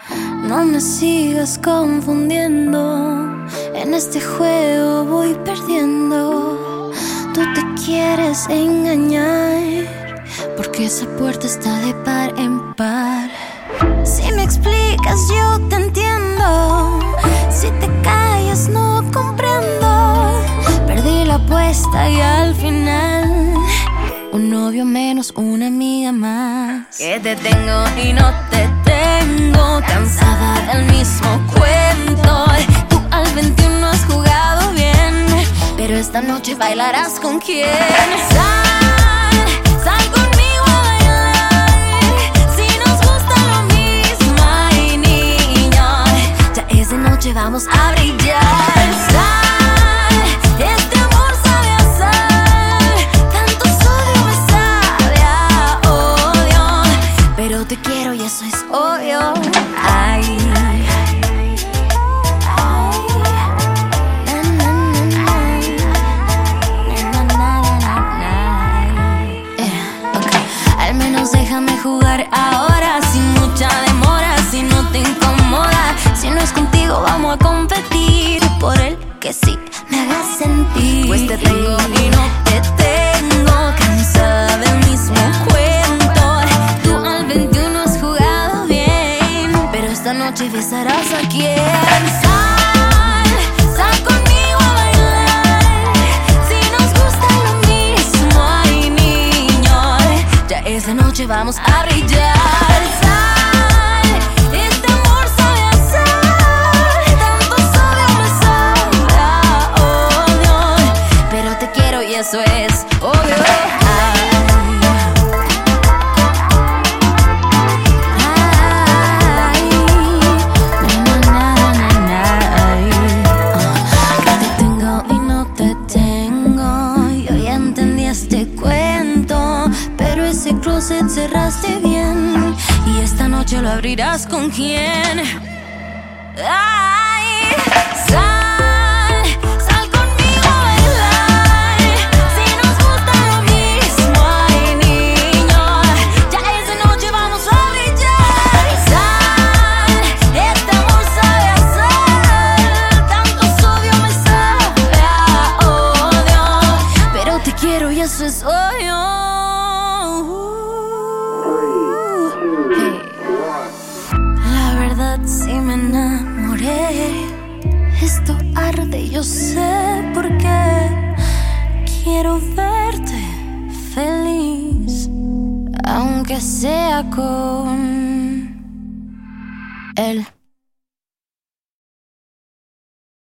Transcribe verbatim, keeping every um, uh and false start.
No me sigas confundiendo, en este juego voy perdiendo. Tú te quieres engañar, porque esa puerta está de par en par. Si me explicas yo te entiendo, si te callas no comprendo. Perdí la apuesta y al final un novio menos, una amiga más. Que te tengo y no te tengo, cansada del mismo cuento. Tú al veintiuno has jugado bien, pero esta noche bailarás con quién. Sal, sal conmigo a bailar, si nos gusta lo mismo, ay niña, ya es de noche, vamos a brillar. Sal, este amor sabe a sal, tanto sodio me sabe a odio, pero te quiero y eso es obvio. Ay, déjame jugar ahora, sin mucha demora. Si no te incomoda, si no es contigo, vamos a competir por el que sí me haga sentir. Pues te tengo y no te tengo, cansada del mismo cuento. Tú al veintiuno has jugado bien, pero esta noche besarás a quien. Sal, sal conmigo a bailar, si nos gusta lo mismo, ay niño, ya esa noche vamos a brillar. Sal, este amor sabe a sal, tanto sodio me sabe a odio, pero te quiero y eso es obvio. Cerraste bien y esta noche lo abrirás con quién. Ay, sal, sal conmigo a bailar, si nos gusta lo mismo, ay niño, ya esa noche vamos a brillar. Sal, este amor sabe a sal, tanto sodio me sabe a odio, pero te quiero y eso es obvio. Si me enamoré, esto arde, yo sé por qué. Quiero verte feliz, aunque sea con él.